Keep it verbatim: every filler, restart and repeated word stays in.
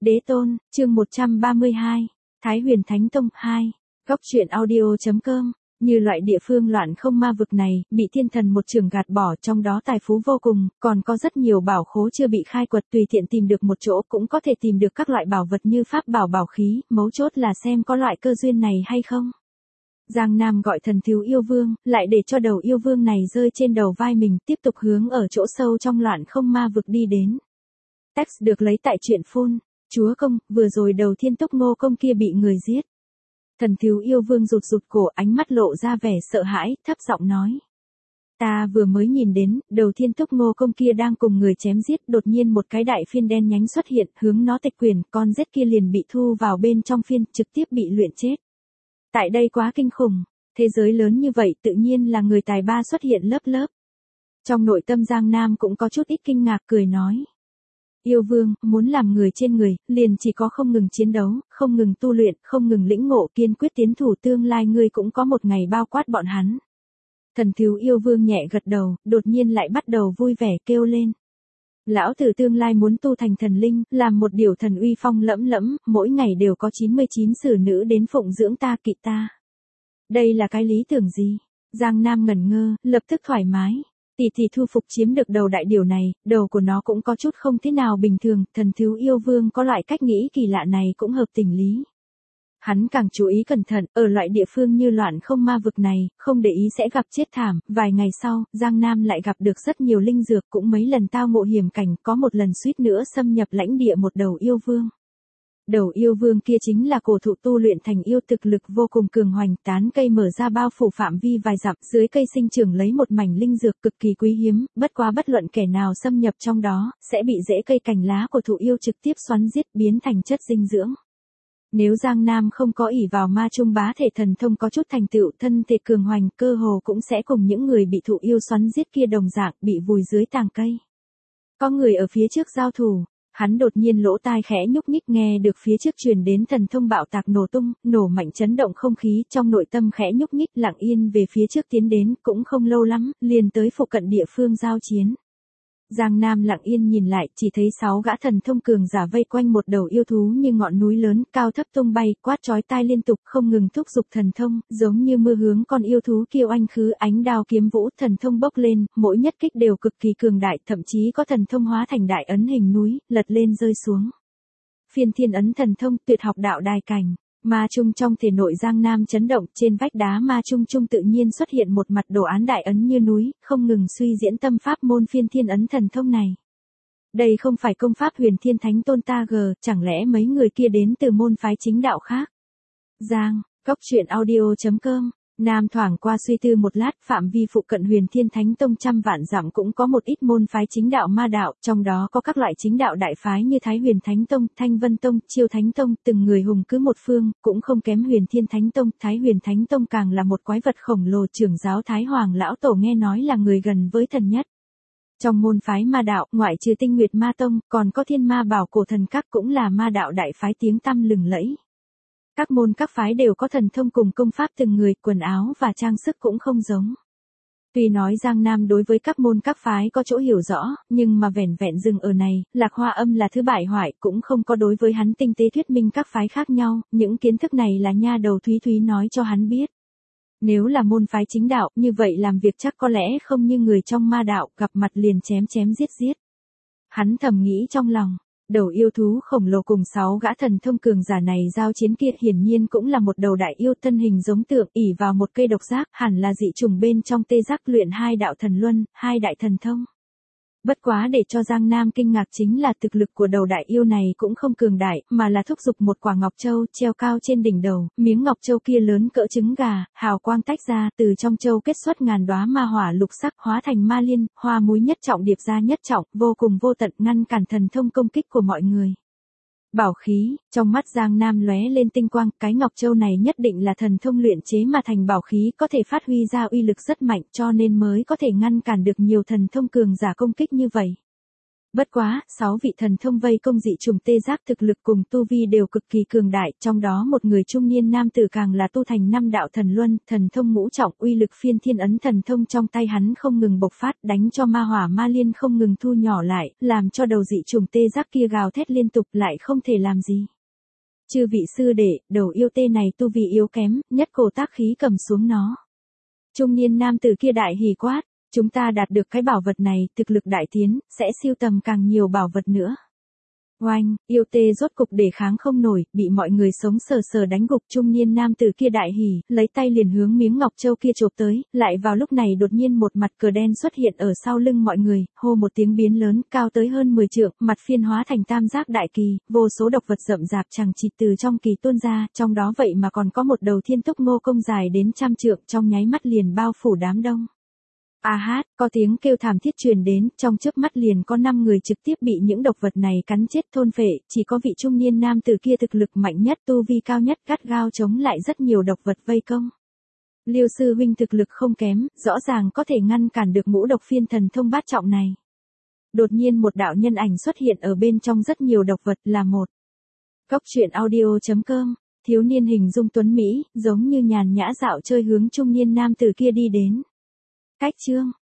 Đế tôn, chương một trăm ba mươi hai, Thái Huyền Thánh Tông hai, góc truyện audio.com. Như loại địa phương loạn không ma vực này, bị thiên thần một trường gạt bỏ, trong đó tài phú vô cùng, còn có rất nhiều bảo khố chưa bị khai quật, tùy tiện tìm được một chỗ cũng có thể tìm được các loại bảo vật như pháp bảo bảo khí, mấu chốt là xem có loại cơ duyên này hay không. Giang Nam gọi thần thiếu yêu vương, lại để cho đầu yêu vương này rơi trên đầu vai mình, tiếp tục hướng ở chỗ sâu trong loạn không ma vực đi đến. Text được lấy tại truyện phun, chúa công, vừa rồi đầu thiên túc ngô công kia bị người giết. Thần thiếu yêu vương rụt rụt cổ, ánh mắt lộ ra vẻ sợ hãi, thấp giọng nói. Ta vừa mới nhìn đến, đầu thiên túc ngô công kia đang cùng người chém giết, đột nhiên một cái đại phiên đen nhánh xuất hiện, hướng nó tịch quyền, con giết kia liền bị thu vào bên trong phiên, trực tiếp bị luyện chết. Tại đây quá kinh khủng, thế giới lớn như vậy tự nhiên là người tài ba xuất hiện lớp lớp. Trong nội tâm Giang Nam cũng có chút ít kinh ngạc, cười nói. Yêu vương, muốn làm người trên người, liền chỉ có không ngừng chiến đấu, không ngừng tu luyện, không ngừng lĩnh ngộ, kiên quyết tiến thủ, tương lai ngươi cũng có một ngày bao quát bọn hắn. Thần thiếu yêu vương nhẹ gật đầu, đột nhiên lại bắt đầu vui vẻ kêu lên. Lão tử tương lai muốn tu thành thần linh, làm một điều thần uy phong lẫm lẫm, mỗi ngày đều có chín mươi chín sử nữ đến phụng dưỡng ta, kỵ ta. Đây là cái lý tưởng gì? Giang Nam ngẩn ngơ, lập tức thoải mái. Tỷ tỷ thu phục chiếm được đầu đại điều này, đầu của nó cũng có chút không thế nào bình thường, thần thiếu yêu vương có loại cách nghĩ kỳ lạ này cũng hợp tình lý. Hắn càng chú ý cẩn thận, ở loại địa phương như loạn không ma vực này, không để ý sẽ gặp chết thảm. Vài ngày sau, Giang Nam lại gặp được rất nhiều linh dược, cũng mấy lần tao ngộ hiểm cảnh, có một lần suýt nữa xâm nhập lãnh địa một đầu yêu vương. Đầu yêu vương kia chính là cổ thụ tu luyện thành yêu, thực lực vô cùng cường hoành, tán cây mở ra bao phủ phạm vi vài dặm, dưới cây sinh trưởng lấy một mảnh linh dược cực kỳ quý hiếm, bất quá bất luận kẻ nào xâm nhập trong đó, sẽ bị rễ cây cành lá của thụ yêu trực tiếp xoắn giết, biến thành chất dinh dưỡng. Nếu Giang Nam không có ỷ vào ma trung bá thể thần thông có chút thành tựu, thân thể cường hoành, cơ hồ cũng sẽ cùng những người bị thụ yêu xoắn giết kia đồng dạng, bị vùi dưới tàng cây. Có người ở phía trước giao thủ. Hắn đột nhiên lỗ tai khẽ nhúc nhích, nghe được phía trước truyền đến thần thông bạo tạc nổ tung, nổ mạnh chấn động không khí, trong nội tâm khẽ nhúc nhích, lặng yên về phía trước tiến đến, cũng không lâu lắm, liền tới phụ cận địa phương giao chiến. Giang Nam lặng yên nhìn lại, chỉ thấy sáu gã thần thông cường giả vây quanh một đầu yêu thú như ngọn núi lớn, cao thấp tung bay, quát chói tai liên tục, không ngừng thúc giục thần thông, giống như mưa hướng con yêu thú kia oanh khứ, ánh đao kiếm vũ, thần thông bốc lên, mỗi nhất kích đều cực kỳ cường đại, thậm chí có thần thông hóa thành đại ấn hình núi, lật lên rơi xuống. Phiên thiên ấn thần thông, tuyệt học đạo đài cảnh. Ma trung trong thể nội Giang Nam chấn động, trên vách đá ma trung trung tự nhiên xuất hiện một mặt đồ án đại ấn như núi, không ngừng suy diễn tâm pháp môn phiên thiên ấn thần thông này. Đây không phải công pháp Huyền Thiên Thánh Tôn ta gờ, chẳng lẽ mấy người kia đến từ môn phái chính đạo khác? Giang, góc truyện audio.com. Nam thoảng qua suy tư một lát, phạm vi phụ cận Huyền Thiên Thánh Tông trăm vạn dặm cũng có một ít môn phái chính đạo ma đạo, trong đó có các loại chính đạo đại phái như Thái Huyền Thánh Tông, Thanh Vân Tông, Chiêu Thánh Tông, từng người hùng cứ một phương, cũng không kém Huyền Thiên Thánh Tông. Thái Huyền Thánh Tông càng là một quái vật khổng lồ, trưởng giáo Thái Hoàng lão tổ nghe nói là người gần với thần nhất. Trong môn phái ma đạo, ngoại trừ Tinh Nguyệt Ma Tông, còn có Thiên Ma Bảo Cổ Thần Các, cũng là ma đạo đại phái tiếng tăm lừng lẫy. Các môn các phái đều có thần thông cùng công pháp từng người, quần áo và trang sức cũng không giống. Tuy nói Giang Nam đối với các môn các phái có chỗ hiểu rõ, nhưng mà vẻn vẹn dừng ở này, Lạc Hoa Âm là thứ bại hoại, cũng không có đối với hắn tinh tế thuyết minh các phái khác nhau, những kiến thức này là nha đầu Thúy Thúy nói cho hắn biết. Nếu là môn phái chính đạo, như vậy làm việc chắc có lẽ không như người trong ma đạo, gặp mặt liền chém chém giết giết. Hắn thầm nghĩ trong lòng. Đầu yêu thú khổng lồ cùng sáu gã thần thông cường giả này giao chiến kia hiển nhiên cũng là một đầu đại yêu, thân hình giống tượng, ỉ vào một cây độc giác, hẳn là dị trùng bên trong tê giác, luyện hai đạo thần luân, hai đại thần thông. Bất quá để cho Giang Nam kinh ngạc chính là thực lực của đầu đại yêu này cũng không cường đại, mà là thúc giục một quả ngọc châu treo cao trên đỉnh đầu, miếng ngọc châu kia lớn cỡ trứng gà, hào quang tách ra, từ trong châu kết xuất ngàn đóa ma hỏa lục sắc, hóa thành ma liên, hoa múi nhất trọng điệp ra nhất trọng, vô cùng vô tận, ngăn cản thần thông công kích của mọi người. Bảo khí, trong mắt Giang Nam lóe lên tinh quang, cái ngọc châu này nhất định là thần thông luyện chế mà thành bảo khí, có thể phát huy ra uy lực rất mạnh, cho nên mới có thể ngăn cản được nhiều thần thông cường giả công kích như vậy. Bất quá, sáu vị thần thông vây công dị trùng tê giác thực lực cùng tu vi đều cực kỳ cường đại, trong đó một người trung niên nam tử càng là tu thành năm đạo thần luân, thần thông ngũ trọng, uy lực phiên thiên ấn thần thông trong tay hắn không ngừng bộc phát, đánh cho ma hỏa ma liên không ngừng thu nhỏ lại, làm cho đầu dị trùng tê giác kia gào thét liên tục lại không thể làm gì. Chư vị sư đệ, đầu yêu tê này tu vi yếu kém, nhất cổ tác khí cầm xuống nó. Trung niên nam tử kia đại hỉ quát. Chúng ta đạt được cái bảo vật này, thực lực đại tiến, sẽ siêu tầm càng nhiều bảo vật nữa. Oanh, yêu tê rốt cục đề kháng không nổi, bị mọi người sống sờ sờ đánh gục. Trung niên nam tử kia đại hỉ, lấy tay liền hướng miếng ngọc châu kia chộp tới, lại vào lúc này đột nhiên một mặt cờ đen xuất hiện ở sau lưng mọi người, hô một tiếng biến lớn, cao tới hơn mười trượng, mặt phiên hóa thành tam giác đại kỳ, vô số độc vật rậm rạp chằng chịt từ trong kỳ tuôn ra, trong đó vậy mà còn có một đầu thiên túc ngô công dài đến trăm trượng, trong nháy mắt liền bao phủ đám đông. A hát, có tiếng kêu thảm thiết truyền đến, trong chớp mắt liền có năm người trực tiếp bị những độc vật này cắn chết thôn phệ, chỉ có vị trung niên nam tử kia thực lực mạnh nhất, tu vi cao nhất, gắt gao chống lại rất nhiều độc vật vây công. Liêu sư huynh thực lực không kém, rõ ràng có thể ngăn cản được ngũ độc phiên thần thông bát trọng này. Đột nhiên một đạo nhân ảnh xuất hiện ở bên trong rất nhiều độc vật là một. Cốc truyện audio chấm com, thiếu niên hình dung tuấn Mỹ, giống như nhàn nhã dạo chơi hướng trung niên nam tử kia đi đến. Cách chương